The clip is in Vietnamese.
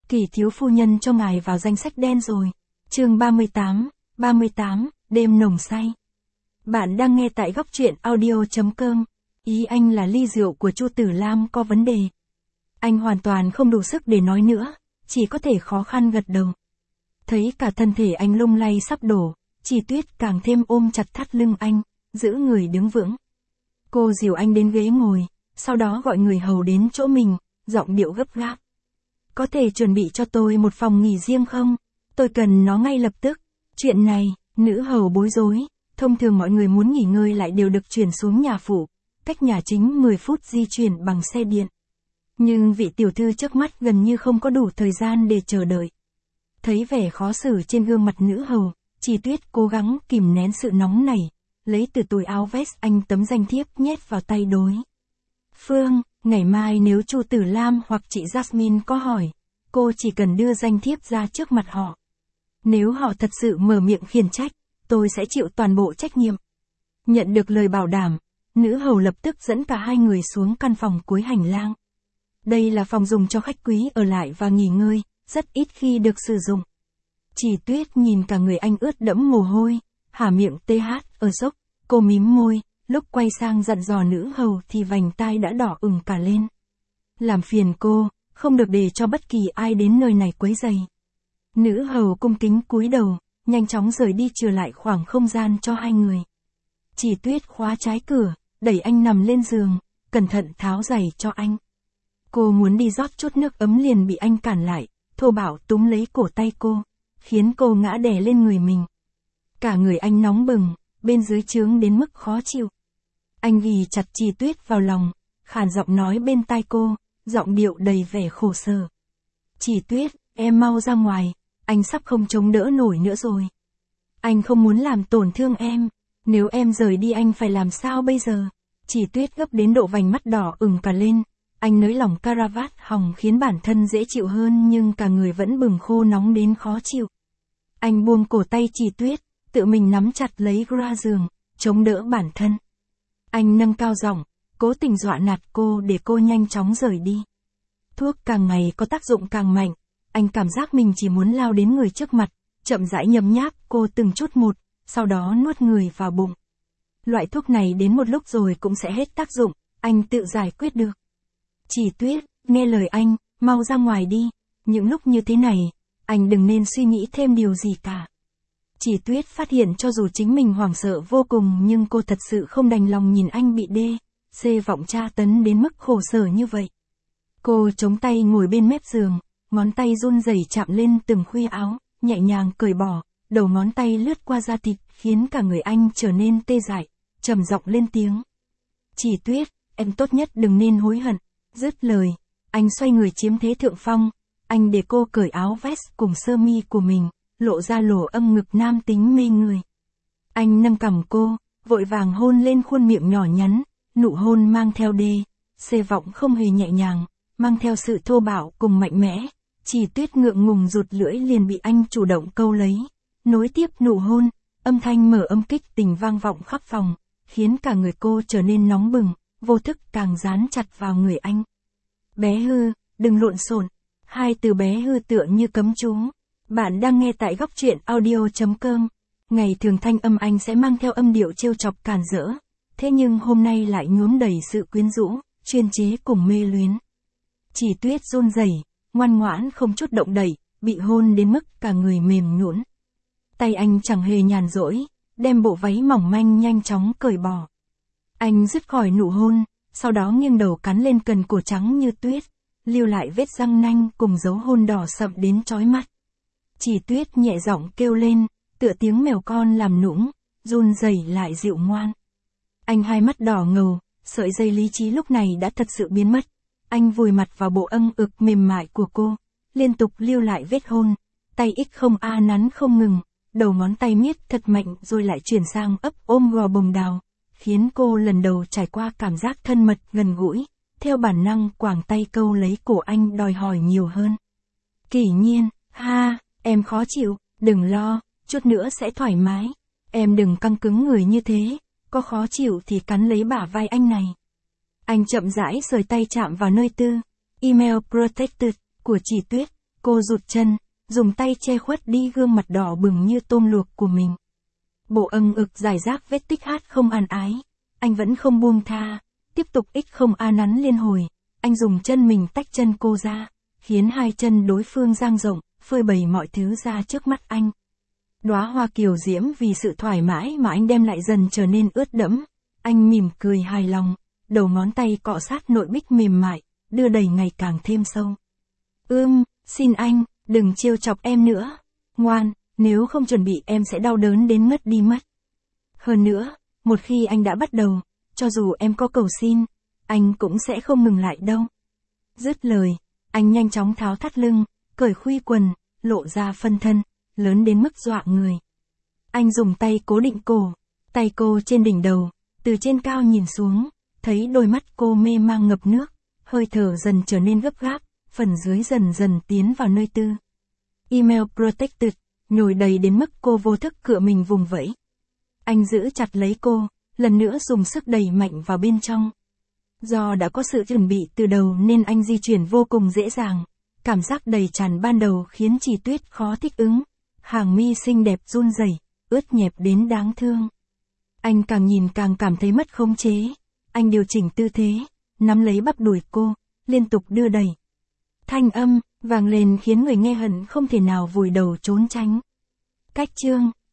Kỳ thiếu phu nhân cho ngài vào danh sách đen rồi. Chương 38, đêm nồng say. Bạn đang nghe tại góc truyện audio.com. Ý anh là ly rượu của Chu Tử Lam có vấn đề. Anh hoàn toàn không đủ sức để nói nữa, chỉ có thể khó khăn gật đầu. Thấy cả thân thể anh lung lay sắp đổ, Chỉ Tuyết càng thêm ôm chặt thắt lưng anh, giữ người đứng vững. Cô dìu anh đến ghế ngồi, sau đó gọi người hầu đến chỗ mình, giọng điệu gấp gáp. Có thể chuẩn bị cho tôi một phòng nghỉ riêng không? Tôi cần nó ngay lập tức. Chuyện này, nữ hầu bối rối, thông thường mọi người muốn nghỉ ngơi lại đều được chuyển xuống nhà phủ, cách nhà chính 10 phút di chuyển bằng xe điện. Nhưng vị tiểu thư trước mắt gần như không có đủ thời gian để chờ đợi. Thấy vẻ khó xử trên gương mặt nữ hầu, Chỉ Tuyết cố gắng kìm nén sự nóng nảy, lấy từ túi áo vest anh tấm danh thiếp nhét vào tay đối phương. Ngày mai nếu Chu Tử Lam hoặc chị Jasmine có hỏi, cô chỉ cần đưa danh thiếp ra trước mặt họ. Nếu họ thật sự mở miệng khiển trách, tôi sẽ chịu toàn bộ trách nhiệm. Nhận được lời bảo đảm, nữ hầu lập tức dẫn cả hai người xuống căn phòng cuối hành lang. Đây là phòng dùng cho khách quý ở lại và nghỉ ngơi, rất ít khi được sử dụng. Chỉ Tuyết nhìn cả người anh ướt đẫm mồ hôi, há miệng ở sốc, cô mím môi, lúc quay sang dặn dò nữ hầu thì vành tai đã đỏ ửng cả lên. Làm phiền cô, không được để cho bất kỳ ai đến nơi này quấy rầy. Nữ hầu cung kính cúi đầu, nhanh chóng rời đi trừ lại khoảng không gian cho hai người. Chỉ Tuyết khóa trái cửa, đẩy anh nằm lên giường, cẩn thận tháo giày cho anh. Cô muốn đi rót chút nước ấm liền bị anh cản lại, thô bạo túm lấy cổ tay cô, khiến cô ngã đè lên người mình. Cả người anh nóng bừng, bên dưới chướng đến mức khó chịu. Anh ghì chặt Chỉ Tuyết vào lòng, khàn giọng nói bên tai cô, giọng điệu đầy vẻ khổ sở. Chỉ Tuyết, em mau ra ngoài, anh sắp không chống đỡ nổi nữa rồi. Anh không muốn làm tổn thương em, nếu em rời đi anh phải làm sao bây giờ? Chỉ Tuyết gấp đến độ vành mắt đỏ ửng cả lên, anh nới lỏng caravat hồng khiến bản thân dễ chịu hơn nhưng cả người vẫn bừng khô nóng đến khó chịu. Anh buông cổ tay Chỉ Tuyết, tự mình nắm chặt lấy gra giường, chống đỡ bản thân. Anh nâng cao giọng, cố tình dọa nạt cô để cô nhanh chóng rời đi. Thuốc càng ngày có tác dụng càng mạnh, anh cảm giác mình chỉ muốn lao đến người trước mặt, chậm rãi nhấm nháp cô từng chút một, sau đó nuốt người vào bụng. Loại thuốc này đến một lúc rồi cũng sẽ hết tác dụng, anh tự giải quyết được. Chỉ Tuyết, nghe lời anh, mau ra ngoài đi, những lúc như thế này, anh đừng nên suy nghĩ thêm điều gì cả. Chỉ Tuyết phát hiện cho dù chính mình hoảng sợ vô cùng nhưng cô thật sự không đành lòng nhìn anh bị C vọng tra tấn đến mức khổ sở như vậy. Cô chống tay ngồi bên mép giường, ngón tay run rẩy chạm lên từng khuy áo, nhẹ nhàng cởi bỏ, đầu ngón tay lướt qua da thịt khiến cả người anh trở nên tê dại, trầm giọng lên tiếng. Chỉ Tuyết, em tốt nhất đừng nên hối hận. Dứt lời, anh xoay người chiếm thế thượng phong, anh để cô cởi áo vest cùng sơ mi của mình, lộ ra lỗ âm ngực nam tính mê người. Anh nâng cằm cô, vội vàng hôn lên khuôn miệng nhỏ nhắn, nụ hôn mang theo C vọng không hề nhẹ nhàng, mang theo sự thô bạo cùng mạnh mẽ. Chỉ Tuyết ngượng ngùng rụt lưỡi liền bị anh chủ động câu lấy, nối tiếp nụ hôn, âm thanh mở âm kích tình vang vọng khắp phòng, khiến cả người cô trở nên nóng bừng, vô thức càng dán chặt vào người anh. Bé hư, đừng lộn xộn. Hai từ bé hư tựa như cấm chú. Bạn đang nghe tại góc truyện audio.com. Ngày thường thanh âm anh sẽ mang theo âm điệu trêu chọc càn rỡ, thế nhưng hôm nay lại nhuốm đầy sự quyến rũ, chuyên chế cùng mê luyến. Chỉ Tuyết run rẩy, ngoan ngoãn không chút động đậy, bị hôn đến mức cả người mềm nhũn. Tay anh chẳng hề nhàn rỗi, đem bộ váy mỏng manh nhanh chóng cởi bỏ. Anh dứt khỏi nụ hôn, sau đó nghiêng đầu cắn lên cần cổ trắng như tuyết, lưu lại vết răng nanh cùng dấu hôn đỏ sậm đến chói mắt. Chỉ Tuyết nhẹ giọng kêu lên, tựa tiếng mèo con làm nũng, run rẩy lại dịu ngoan. Anh hai mắt đỏ ngầu, sợi dây lý trí lúc này đã thật sự biến mất. Anh vùi mặt vào bộ âng ực mềm mại của cô, liên tục lưu lại vết hôn, tay nắn không ngừng, đầu ngón tay miết thật mạnh rồi lại chuyển sang ấp ôm gò bồng đào, khiến cô lần đầu trải qua cảm giác thân mật gần gũi, theo bản năng quàng tay câu lấy cổ anh đòi hỏi nhiều hơn. Kỷ Nhiên, em khó chịu, đừng lo, chút nữa sẽ thoải mái, em đừng căng cứng người như thế, có khó chịu thì cắn lấy bả vai anh này. Anh chậm rãi sời tay chạm vào nơi email protected của Chỉ Tuyết, Cô rụt chân, dùng tay che khuất đi gương mặt đỏ bừng như tôm luộc của mình. Bộ âng ực giải rác vết tích hát không an ái. Anh vẫn không buông tha, tiếp tục không a nắn liên hồi. Anh dùng chân mình tách chân cô ra, khiến hai chân đối phương dang rộng, phơi bày mọi thứ ra trước mắt anh. Đóa hoa kiều diễm vì sự thoải mái mà anh đem lại dần trở nên ướt đẫm. Anh mỉm cười hài lòng, đầu ngón tay cọ sát nội bích mềm mại, đưa đẩy ngày càng thêm sâu. Xin anh, đừng trêu chọc em nữa. Ngoan, nếu không chuẩn bị em sẽ đau đớn đến ngất đi mất. Hơn nữa, một khi anh đã bắt đầu, cho dù em có cầu xin, anh cũng sẽ không ngừng lại đâu. Dứt lời, anh nhanh chóng tháo thắt lưng, cởi khuy quần, lộ ra phân thân, lớn đến mức dọa người. Anh dùng tay cố định cổ, tay cô trên đỉnh đầu, từ trên cao nhìn xuống, thấy đôi mắt cô mê mang ngập nước, hơi thở dần trở nên gấp gáp, phần dưới dần dần tiến vào nơi tư. Email protected, nhồi đầy đến mức cô vô thức cựa mình vùng vẫy. Anh giữ chặt lấy cô, lần nữa dùng sức đẩy mạnh vào bên trong. Do đã có sự chuẩn bị từ đầu nên anh di chuyển vô cùng dễ dàng. Cảm giác đầy tràn ban đầu khiến Chỉ Tuyết khó thích ứng. Hàng mi xinh đẹp run rẩy, ướt nhẹp đến đáng thương. Anh càng nhìn càng cảm thấy mất khống chế. Anh điều chỉnh tư thế, nắm lấy bắp đùi cô, liên tục đưa đẩy. Thanh âm vang lên khiến người nghe hận không thể nào vùi đầu trốn tránh. Cách chương